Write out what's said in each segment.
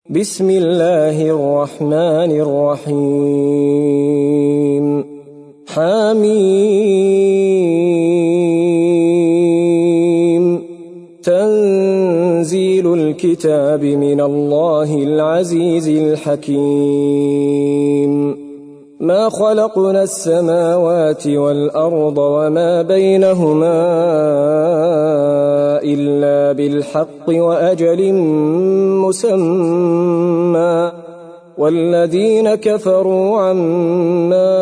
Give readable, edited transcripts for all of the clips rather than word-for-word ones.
بسم الله الرحمن الرحيم حميم تنزيل الكتاب من الله العزيز الحكيم ما خلقنا السماوات والأرض وما بينهما إلا بالحق وأجل مسمى والذين كفروا عما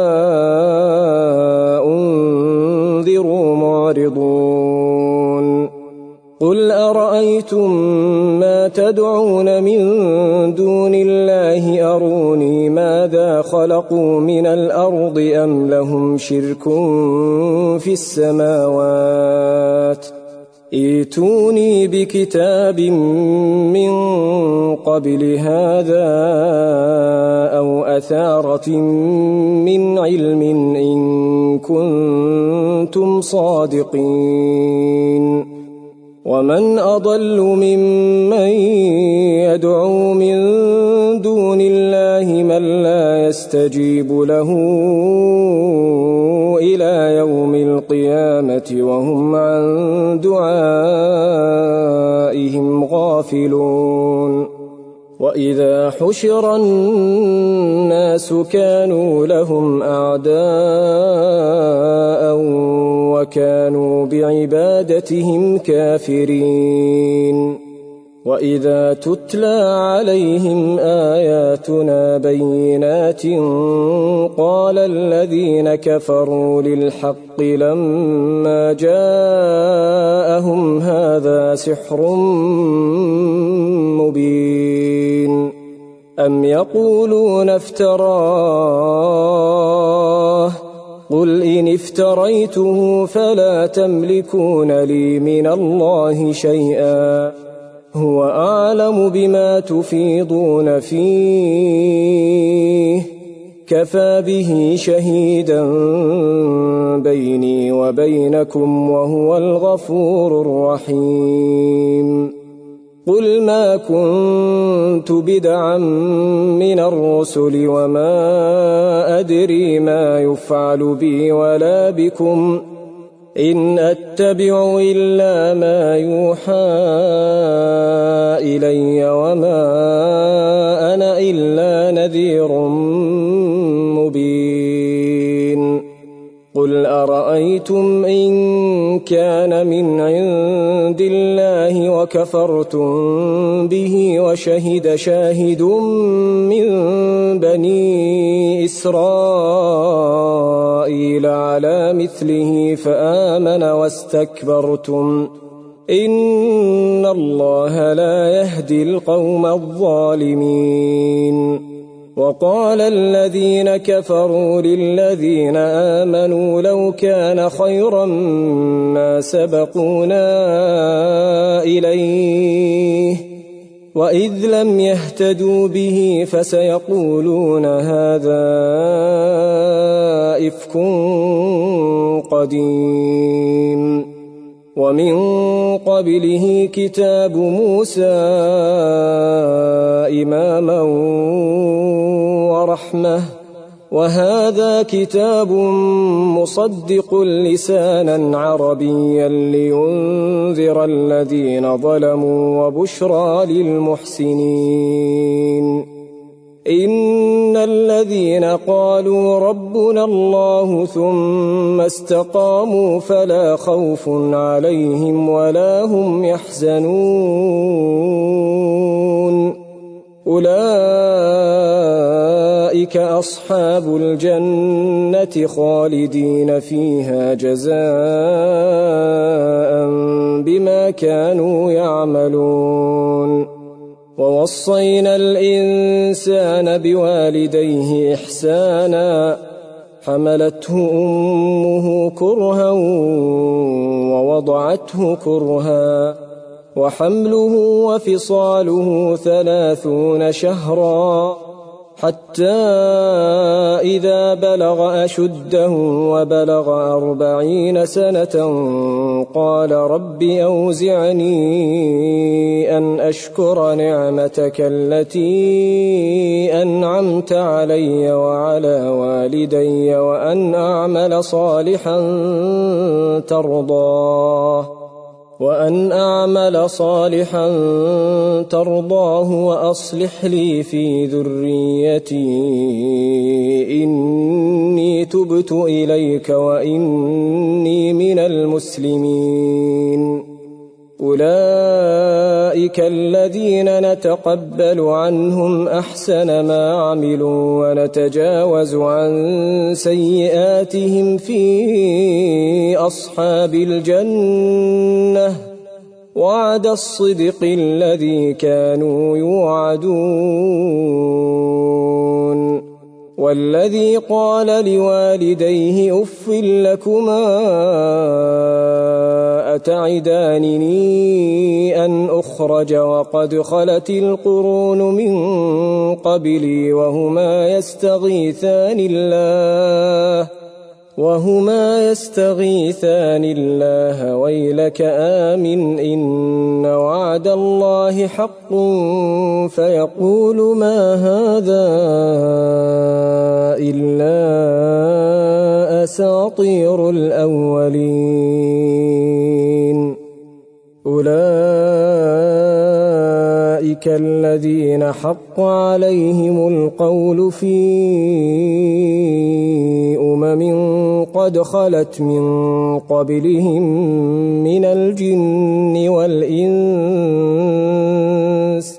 أنذروا معرضون قل أرأيتم ما تدعون من دون الله أروني ماذا خلقوا من الأرض أم لهم شرك في السماوات ائتوني بكتاب من قبل هذا أو أثارة من علم إن كنتم صادقين ومن أضل ممن يدعو من دون الله من لا يستجيب له إلى يوم القيامة وهم عن دعائهم غافلون وإذا حشر الناس كانوا لهم أعداء وكانوا بعبادتهم كافرين وإذا تتلى عليهم آياتنا بينات قال الذين كفروا للحق لما جاءهم هذا سحر مبين أم يقولون افتراه قل إن افتريته فلا تملكون لي من الله شيئا هو أعلم بما تفيضون فيه كفى به شهيدا بيني وبينكم وهو الغفور الرحيم قل ما كنت بدعا من الرسل وما أدري ما يفعل بي ولا بكم إن أتبع إلا ما يوحى إلي وما أنا إلا نذير مبين قل أرأيتم إن كان من عند الله وكفرتم به وشهد شاهد من بني إسرائيل على مثله فآمن واستكبرتم إن الله لا يهدي القوم الظالمين وقال الذين كفروا للذين آمنوا لو كان خيرا ما سبقونا إليه وإذ لم يهتدوا به فسيقولون هذا إفك قديم ومن قبله كتاب موسى إماما ورحمة وهذا كتاب مصدق لسانا عربيا لينذر الذين ظلموا وبشرى للمحسنين إن الذين قالوا ربنا الله ثم استقاموا فلا خوف عليهم ولا هم يحزنون أولئك أصحاب الجنة خالدين فيها جزاء بما كانوا يعملون ووصينا الإنسان بوالديه إحسانا حملته أمه كرها ووضعته كرها وحمله وفصاله 30 شهرا حتى إذا بلغ أشده وبلغ 40 سنة قال رب أوزعني أن أشكر نعمتك التي أنعمت علي وعلى والدي وأن أعمل صالحا ترضاه وأصلح لي في ذريتي إني تبت إليك وإني من المسلمين. أولئك الذين نتقبل عنهم أحسن ما عملوا ونتجاوز عن سيئاتهم في أصحاب الجنة وعد الصدق الذي كانوا يوعدون. والذي قال لوالديه أف لكما أتعدانني أن أخرج وقد خلت القرون من قبلي وهما يستغيثان الله ويلك آمن إن وعد الله حق فيقول ما هذا إلا أساطير الأولين. أولئك الذين حق عليهم القول في قد خلت من قبلهم من الجن والإنس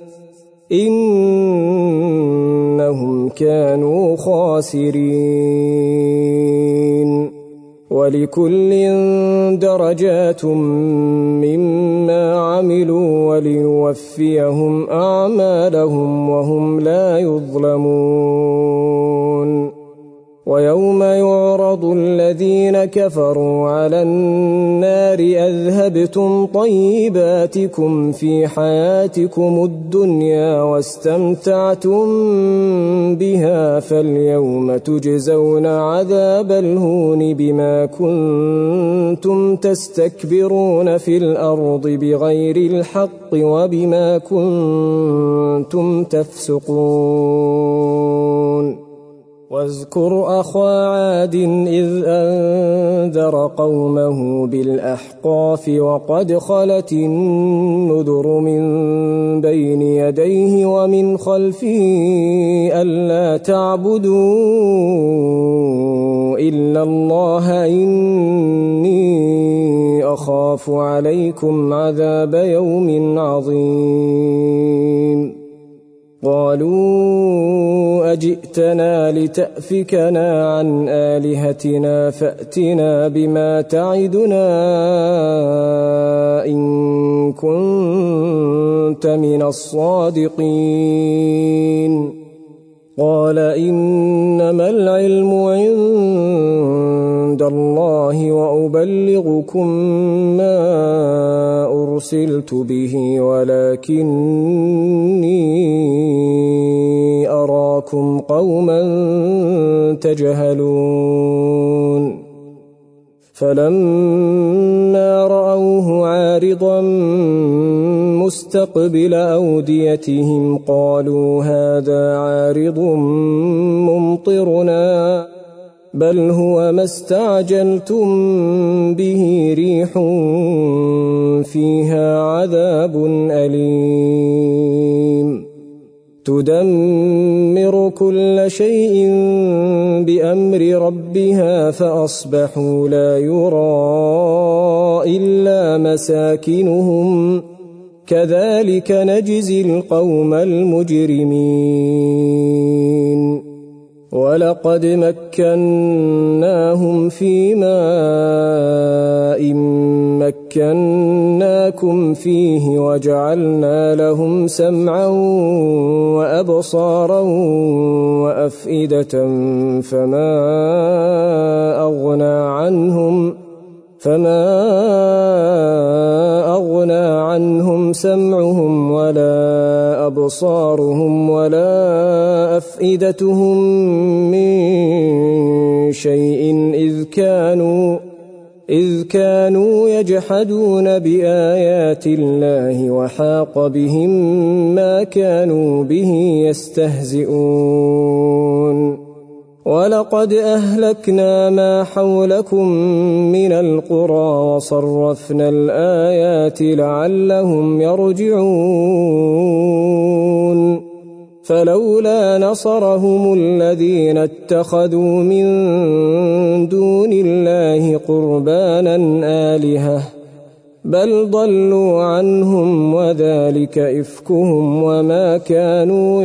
إنهم كانوا خاسرين. ولكل درجات مما عملوا وليوفيهم أعمالهم وهم لا يظلمون. ويوم يعرض الذين كفروا على النار أذهبتم طيباتكم في حياتكم الدنيا واستمتعتم بها فاليوم تجزون عذاب الهون بما كنتم تستكبرون في الأرض بغير الحق وبما كنتم تفسقون. واذكر أخا عاد إذ أنذر قومه بالأحقاف وقد خلت النذر من بين يديه ومن خلفه ألا تعبدوا إلا الله إني أخاف عليكم عذاب يوم عظيم. قالوا أجئتنا لتأفكنا عن آلهتنا فأتنا بما تعدنا إن كنت من الصادقين. قال إنما العلم عند الله وأبلغكم ما أرسلت به ولكني أراكم قوما تجهلون. فلما رأوه عارضا مستقبل أوديتهم قالوا هذا عارض ممطرنا بل هو ما استعجلتم به ريح فيها عذاب أليم تدمر كل شيء بأمر ربها فأصبحوا لا يرى إلا مساكنهم كذلك نجزي القوم المجرمين. ولقد مكناهم في ماء مكناكم فيه وجعلنا لهم سمعا وأبصارا وأفئدة فما أغنى عنهم عنهم سمعهم ولا أبصارهم ولا أفئدتهم من شيء إذ كانوا يجحدون بآيات الله وحاق بهم ما كانوا به يستهزئون ولقد أهلكنا ما حولكم من القرى وصرفنا الآيات لعلهم يرجعون فلولا نصرهم الذين اتخذوا من دون الله قربانا آلهة بل ضلوا عنهم وذلك إفكهم وما كانوا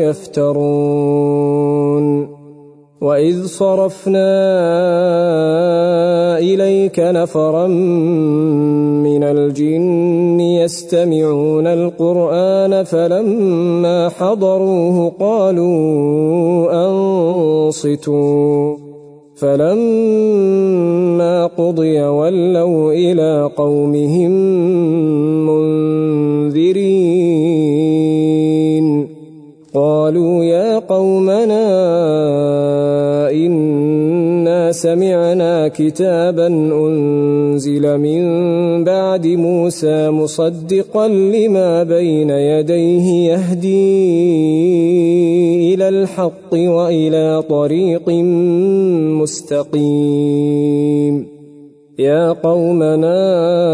يفترون وإذ صرفنا إليك نفرا من الجن يستمعون القرآن فلما حضروه قالوا أنصتوا فلما قضي ولوا إلى قومهم منذرين قالوا يا قومنا إنا سمعنا كتابا أنزل من بعد موسى مصدقا لما بين يديه يهدي إلى الحق وإلى طريق مستقيم يا قومنا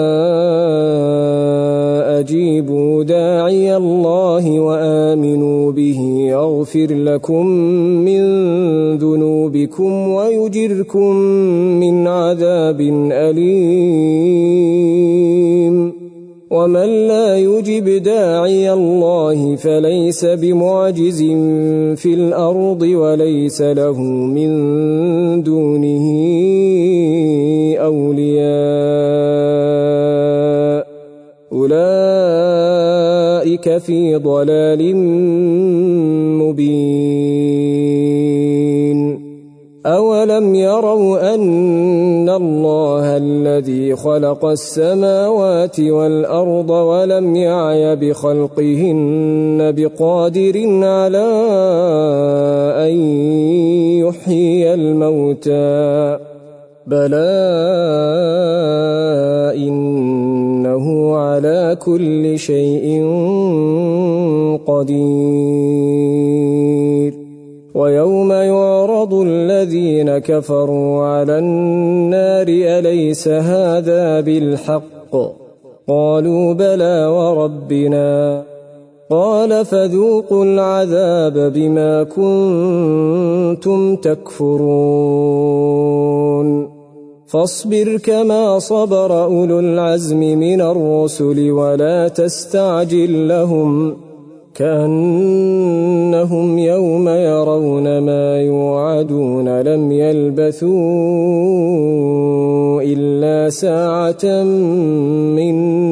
أجيبوا داعي الله وآمنوا به يغفر لكم من ذنوبكم ويجركم من عذاب أليم ومن لا يجب داعي الله فليس بمعجز في الأرض وليس له من دونه أولياء أولئك في ضلال مبين أولم يروا أن الله الذي خلق السماوات والأرض ولم يعي بخلقهن بقادر على أن يحيي الموتى بلى إنه على كل شيء قدير ويوم يعرض الذين كفروا على النار أليس هذا بالحق قالوا بلى وربنا قال فذوقوا العذاب بما كنتم تكفرون فاصبر كما صبر أولو العزم من الرسل ولا تستعجل لهم كأنهم يوم يرون ما يوعدون لم يلبثوا إلا ساعة من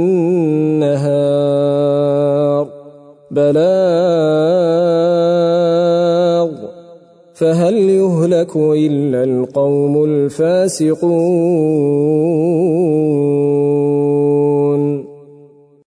نهار بلاغ فهل يهلك إلا القوم الفاسقون